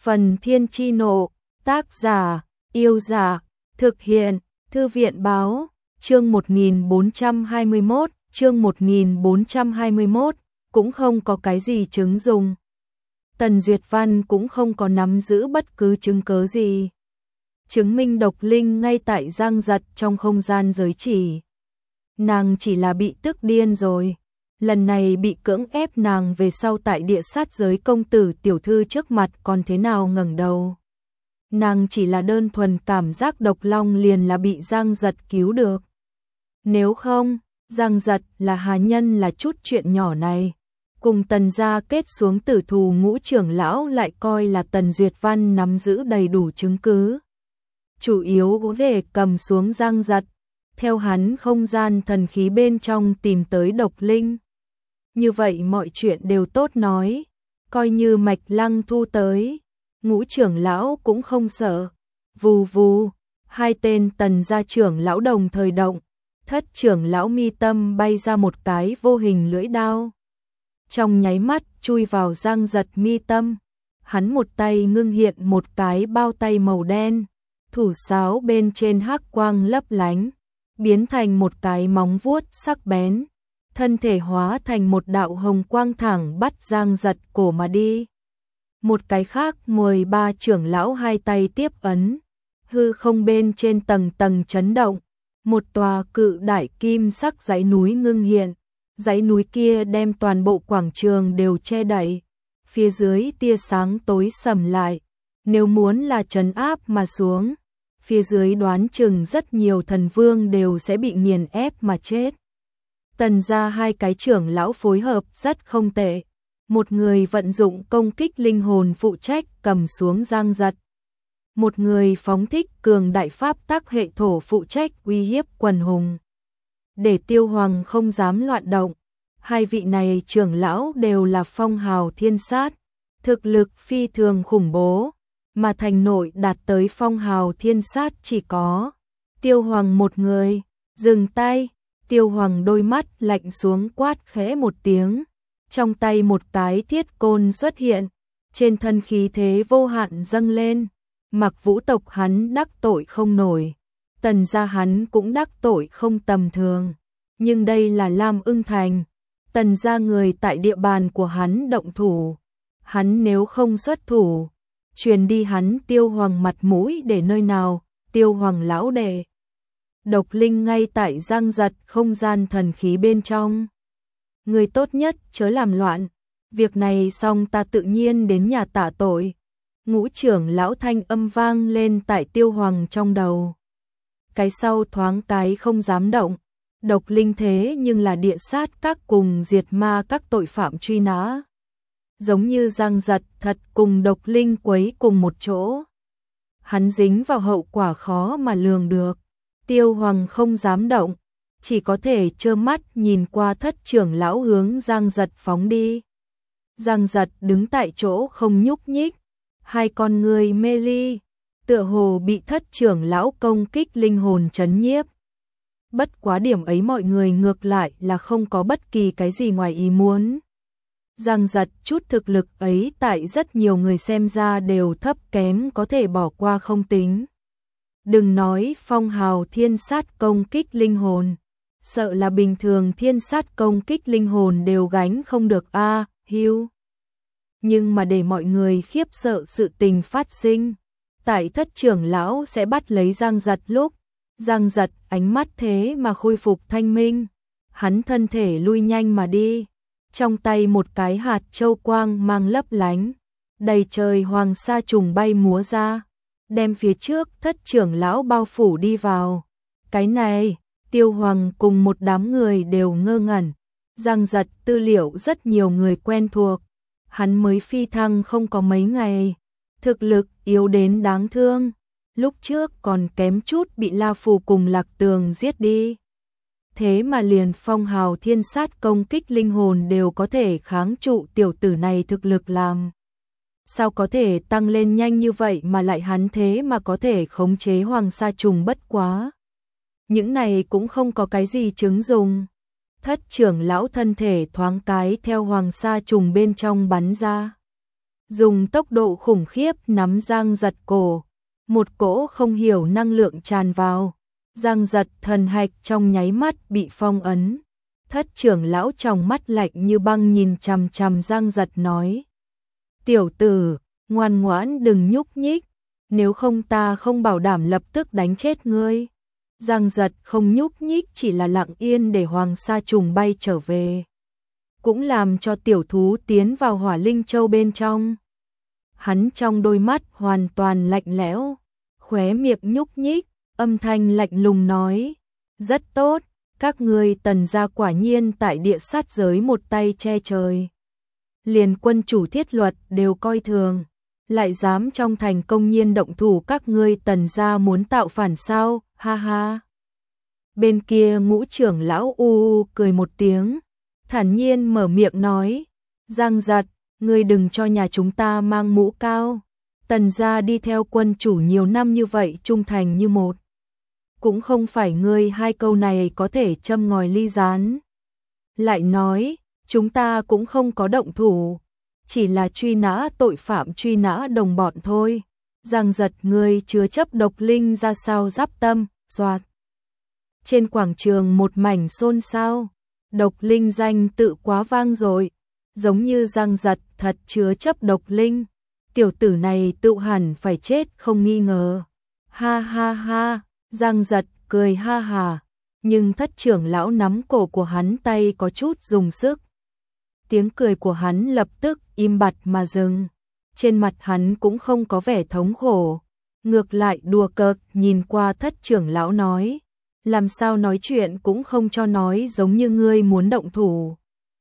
Phần Thiên Chi Nộ, tác giả, Yêu Giả, thực hiện, Thư viện Báo, chương 1421, cũng không có cái gì chứng dùng. Tần Duyệt Văn cũng không có nắm giữ bất cứ chứng cớ gì chứng minh độc linh ngay tại Giang Giật trong không gian giới chỉ. Nàng chỉ là bị tức điên rồi. Lần này bị cưỡng ép, nàng về sau tại địa sát giới công tử tiểu thư trước mặt còn thế nào ngẩng đầu. Nàng chỉ là đơn thuần cảm giác độc long liền là bị Giang Giật cứu được. Nếu không, Giang Giật là hà nhân là chút chuyện nhỏ này. Cùng Tần gia kết xuống tử thù, Ngũ trưởng lão lại coi là Tần Duyệt Văn nắm giữ đầy đủ chứng cứ. Chủ yếu về cầm xuống Giang Giật, theo hắn không gian thần khí bên trong tìm tới độc linh. Như vậy mọi chuyện đều tốt nói, coi như Mạch Lăng Thu tới, Ngũ trưởng lão cũng không sợ. Vù vù, hai tên Tần gia trưởng lão đồng thời động, Thất trưởng lão mi tâm bay ra một cái vô hình lưỡi đao. Trong nháy mắt chui vào Giang Giật mi tâm, hắn một tay ngưng hiện một cái bao tay màu đen, thủ sáo bên trên hắc quang lấp lánh, biến thành một cái móng vuốt sắc bén, thân thể hóa thành một đạo hồng quang thẳng bắt Giang Giật cổ mà đi. Một cái khác 13 trưởng lão hai tay tiếp ấn, hư không bên trên tầng tầng chấn động, một tòa cự đại kim sắc dãy núi ngưng hiện. Dãy núi kia đem toàn bộ quảng trường đều che đậy, phía dưới tia sáng tối sầm lại, nếu muốn là trấn áp mà xuống, phía dưới đoán chừng rất nhiều thần vương đều sẽ bị nghiền ép mà chết. Tần gia hai cái trưởng lão phối hợp rất không tệ, một người vận dụng công kích linh hồn phụ trách cầm xuống Giang Giật, một người phóng thích cường đại pháp tắc hệ thổ phụ trách uy hiếp quần hùng. Để Tiêu Hoàng không dám loạn động, hai vị này trưởng lão đều là phong hào thiên sát, thực lực phi thường khủng bố, mà thành nội đạt tới phong hào thiên sát chỉ có Tiêu Hoàng một người. Dừng tay, Tiêu Hoàng đôi mắt lạnh xuống quát khẽ một tiếng, trong tay một cái thiết côn xuất hiện, trên thân khí thế vô hạn dâng lên. Mặc Vũ tộc hắn đắc tội không nổi, Tần gia hắn cũng đắc tội không tầm thường, nhưng đây là Lam Ưng Thành, Tần gia người tại địa bàn của hắn động thủ, hắn nếu không xuất thủ, truyền đi hắn Tiêu Hoàng mặt mũi để nơi nào. Tiêu Hoàng lão đệ, độc linh ngay tại Giang Giật không gian thần khí bên trong, người tốt nhất chớ làm loạn, việc này xong ta tự nhiên đến nhà tạ tội. Ngũ trưởng lão thanh âm vang lên tại Tiêu Hoàng trong đầu. Cái sau thoáng cái không dám động, độc linh thế nhưng là địa sát các cùng diệt ma các tội phạm truy nã. Giống như Giang Giật thật cùng độc linh quấy cùng một chỗ, hắn dính vào hậu quả khó mà lường được. Tiêu Hoàng không dám động, chỉ có thể trơ mắt nhìn qua Thất trưởng lão hướng Giang Giật phóng đi. Giang Giật đứng tại chỗ không nhúc nhích, hai con người mê ly, tựa hồ bị Thất trưởng lão công kích linh hồn trấn nhiếp. Bất quá điểm ấy mọi người ngược lại là không có bất kỳ cái gì ngoài ý muốn. Giang Giật chút thực lực ấy tại rất nhiều người xem ra đều thấp kém, có thể bỏ qua không tính. Đừng nói phong hào thiên sát công kích linh hồn, sợ là bình thường thiên sát công kích linh hồn đều gánh không được a, hưu. Nhưng mà để mọi người khiếp sợ sự tình phát sinh, tại Thất trưởng lão sẽ bắt lấy Giang Giật lúc, Giang Giật ánh mắt thế mà khôi phục thanh minh, hắn thân thể lui nhanh mà đi, trong tay một cái hạt châu quang mang lấp lánh, đầy trời hoàng sa trùng bay múa ra, đem phía trước Thất trưởng lão bao phủ đi vào. Cái này, Tiêu Hoàng cùng một đám người đều ngơ ngẩn. Giang Giật tư liệu rất nhiều người quen thuộc, hắn mới phi thăng không có mấy ngày, thực lực yếu đến đáng thương, lúc trước còn kém chút bị La Phù cùng Lạc Tường giết đi. Thế mà liền phong hào thiên sát công kích linh hồn đều có thể kháng trụ, tiểu tử này thực lực làm sao có thể tăng lên nhanh như vậy, mà lại hắn thế mà có thể khống chế hoàng sa trùng. Bất quá những này cũng không có cái gì chứng dùng. Thất trưởng lão thân thể thoáng cái theo hoàng sa trùng bên trong bắn ra. dùng tốc độ khủng khiếp nắm Giang Giật cổ. Một cỗ không hiểu năng lượng tràn vào. Giang Giật thần hạch trong nháy mắt bị phong ấn. Thất trưởng lão trong mắt lạnh như băng nhìn chằm chằm Giang Giật nói. Tiểu tử, ngoan ngoãn đừng nhúc nhích, nếu không ta không bảo đảm lập tức đánh chết ngươi. Giang Giật không nhúc nhích, chỉ là lặng yên để Hoàng Sa Trùng bay trở về. Cũng làm cho tiểu thú tiến vào Hỏa Linh Châu bên trong. Hắn trong đôi mắt hoàn toàn lạnh lẽo, khóe miệng nhúc nhích, âm thanh lạnh lùng nói. Rất tốt, các ngươi Tần gia quả nhiên tại địa sát giới một tay che trời. Liền quân chủ thiết luật đều coi thường, lại dám trong thành công nhiên động thủ, các ngươi Tần gia muốn tạo phản sao, ha ha. Bên kia Ngũ trưởng lão u cười một tiếng, thản nhiên mở miệng nói. Giang Giật, ngươi đừng cho nhà chúng ta mang mũ cao. Tần gia đi theo quân chủ nhiều năm như vậy, trung thành như một. Cũng không phải ngươi hai câu này có thể châm ngòi ly rán. Lại nói, chúng ta cũng không có động thủ, chỉ là truy nã tội phạm, truy nã đồng bọn thôi. Giang Giật, ngươi chứa chấp độc linh ra sao giáp tâm, doạt. Trên quảng trường một mảnh xôn xao, độc linh danh tự quá vang rồi, giống như Giang Giật thật chứa chấp độc linh. Tiểu tử này tự hẳn phải chết không nghi ngờ. Ha ha ha, Giang Giật cười ha hà, nhưng thất trưởng lão nắm cổ của hắn tay có chút dùng sức. Tiếng cười của hắn lập tức im bặt mà dừng. Trên mặt hắn cũng không có vẻ thống khổ, ngược lại đùa cợt nhìn qua thất trưởng lão nói. Làm sao nói chuyện cũng không cho nói, giống như ngươi muốn động thủ.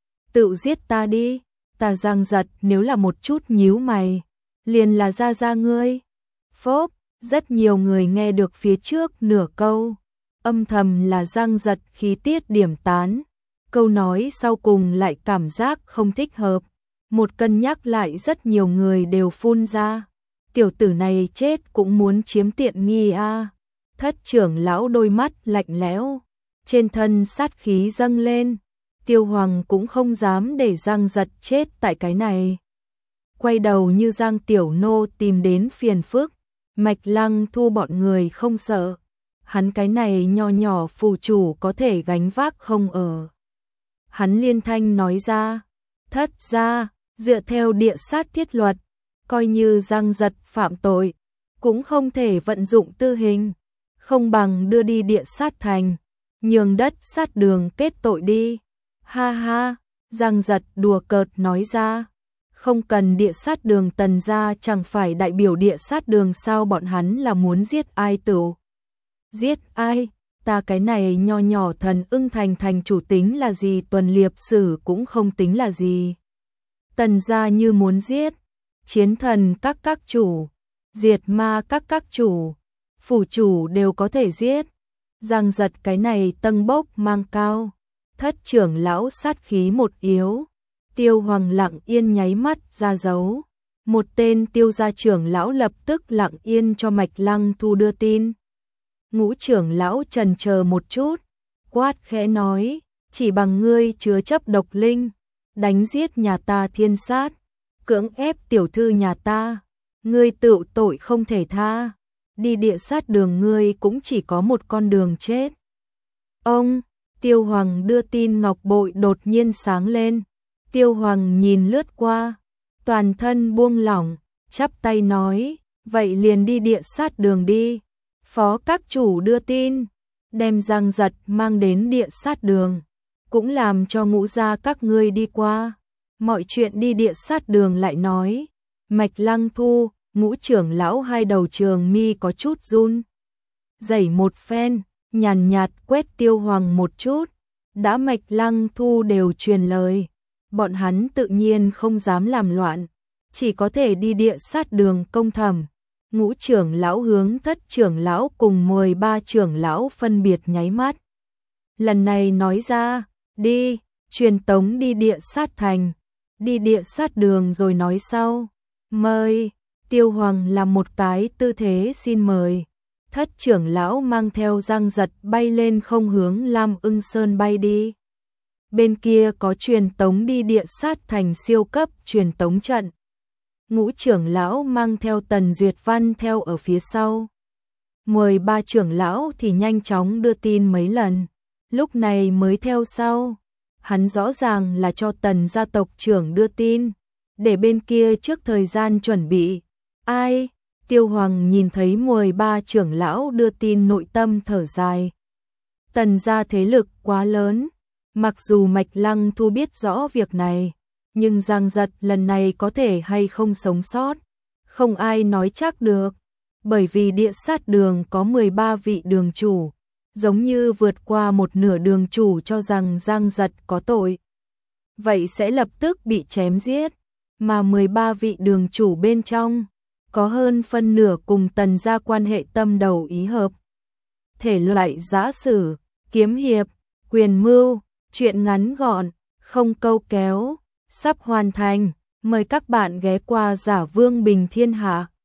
Tự giết ta đi. Ta Giang Giật nếu là một chút nhíu mày, liền là ra ngươi. Phốp, rất nhiều người nghe được phía trước nửa câu, âm thầm là Giang Giật khí tiết điểm tán. Câu nói sau cùng lại cảm giác không thích hợp. Một cân nhắc lại rất nhiều người đều phun ra. Tiểu tử này chết cũng muốn chiếm tiện nghi a. Thất trưởng lão đôi mắt lạnh lẽo, trên thân sát khí dâng lên. Tiêu Hoàng cũng không dám để Giang Giật chết tại cái này. Quay đầu như Giang Tiểu Nô tìm đến phiền phức, Mạch Lăng Thu bọn người không sợ. Hắn cái này nho nhỏ phù chủ có thể gánh vác không ở. Hắn liên thanh nói ra, thất ra, dựa theo địa sát thiết luật, coi như Giang Giật phạm tội, cũng không thể vận dụng tư hình, không bằng đưa đi địa sát thành, nhường đất sát đường kết tội đi. Ha ha, Giang Giật đùa cợt nói ra, không cần địa sát đường, Tần gia chẳng phải đại biểu địa sát đường sao, bọn hắn là muốn giết ai tựu giết ai. Ta cái này nho nhỏ Thần Ưng thành thành chủ tính là gì, Tuần Liệp Sử cũng không tính là gì. Tần gia như muốn giết Chiến Thần các chủ, Diệt Ma các chủ, phủ chủ đều có thể giết. Giang Giật cái này tâng bốc mang cao. Thất trưởng lão sát khí một yếu. Tiêu Hoàng lặng yên nháy mắt ra dấu. Một tên Tiêu gia trưởng lão lập tức lặng yên cho Mạch Lăng Thu đưa tin. Ngũ trưởng lão chần chờ một chút, quát khẽ nói, chỉ bằng ngươi chứa chấp độc linh, đánh giết nhà ta thiên sát, cưỡng ép tiểu thư nhà ta, ngươi tự tội không thể tha, đi địa sát đường ngươi cũng chỉ có một con đường chết. Ông, Tiêu Hoàng đưa tin ngọc bội đột nhiên sáng lên. Tiêu Hoàng nhìn lướt qua, toàn thân buông lỏng, chắp tay nói, vậy liền đi địa sát đường đi. Phó các chủ đưa tin, đem Giang Giật mang đến địa sát đường, cũng làm cho Ngũ gia các ngươi đi qua. Mọi chuyện đi địa sát đường lại nói. Mạch Lăng Thu, Ngũ trưởng lão hai đầu trường mi có chút run rẩy một phen, nhàn nhạt quét Tiêu Hoàng một chút. Đã Mạch Lăng Thu đều truyền lời, bọn hắn tự nhiên không dám làm loạn, chỉ có thể đi địa sát đường công thẩm. Ngũ trưởng lão hướng thất trưởng lão cùng 13 trưởng lão phân biệt nháy mắt. Lần này nói ra, đi, truyền tống đi địa sát thành, đi địa sát đường rồi nói sau. Mời, Tiêu Hoàng làm một cái tư thế xin mời. Thất trưởng lão mang theo Giang Giật bay lên không hướng Lam Ưng Sơn bay đi. Bên kia có truyền tống đi địa sát thành siêu cấp truyền tống trận. Ngũ trưởng lão mang theo Tần Duyệt Văn theo ở phía sau. 13 trưởng lão thì nhanh chóng đưa tin mấy lần, lúc này mới theo sau. Hắn rõ ràng là cho Tần gia tộc trưởng đưa tin, để bên kia trước thời gian chuẩn bị. Ai? Tiêu Hoàng nhìn thấy 13 trưởng lão đưa tin nội tâm thở dài. Tần gia thế lực quá lớn, mặc dù Mạch Lăng Thu biết rõ việc này, nhưng Giang Giật lần này có thể hay không sống sót, không ai nói chắc được, bởi vì địa sát đường có 13 vị đường chủ, giống như vượt qua một nửa đường chủ cho rằng Giang Giật có tội, vậy sẽ lập tức bị chém giết, mà 13 vị đường chủ bên trong, có hơn phân nửa cùng Tần gia quan hệ tâm đầu ý hợp. Thể loại giã sử, kiếm hiệp, quyền mưu, truyện ngắn gọn, không câu kéo, sắp hoàn thành, mời các bạn ghé qua Giả Vương Bình Thiên Hạ.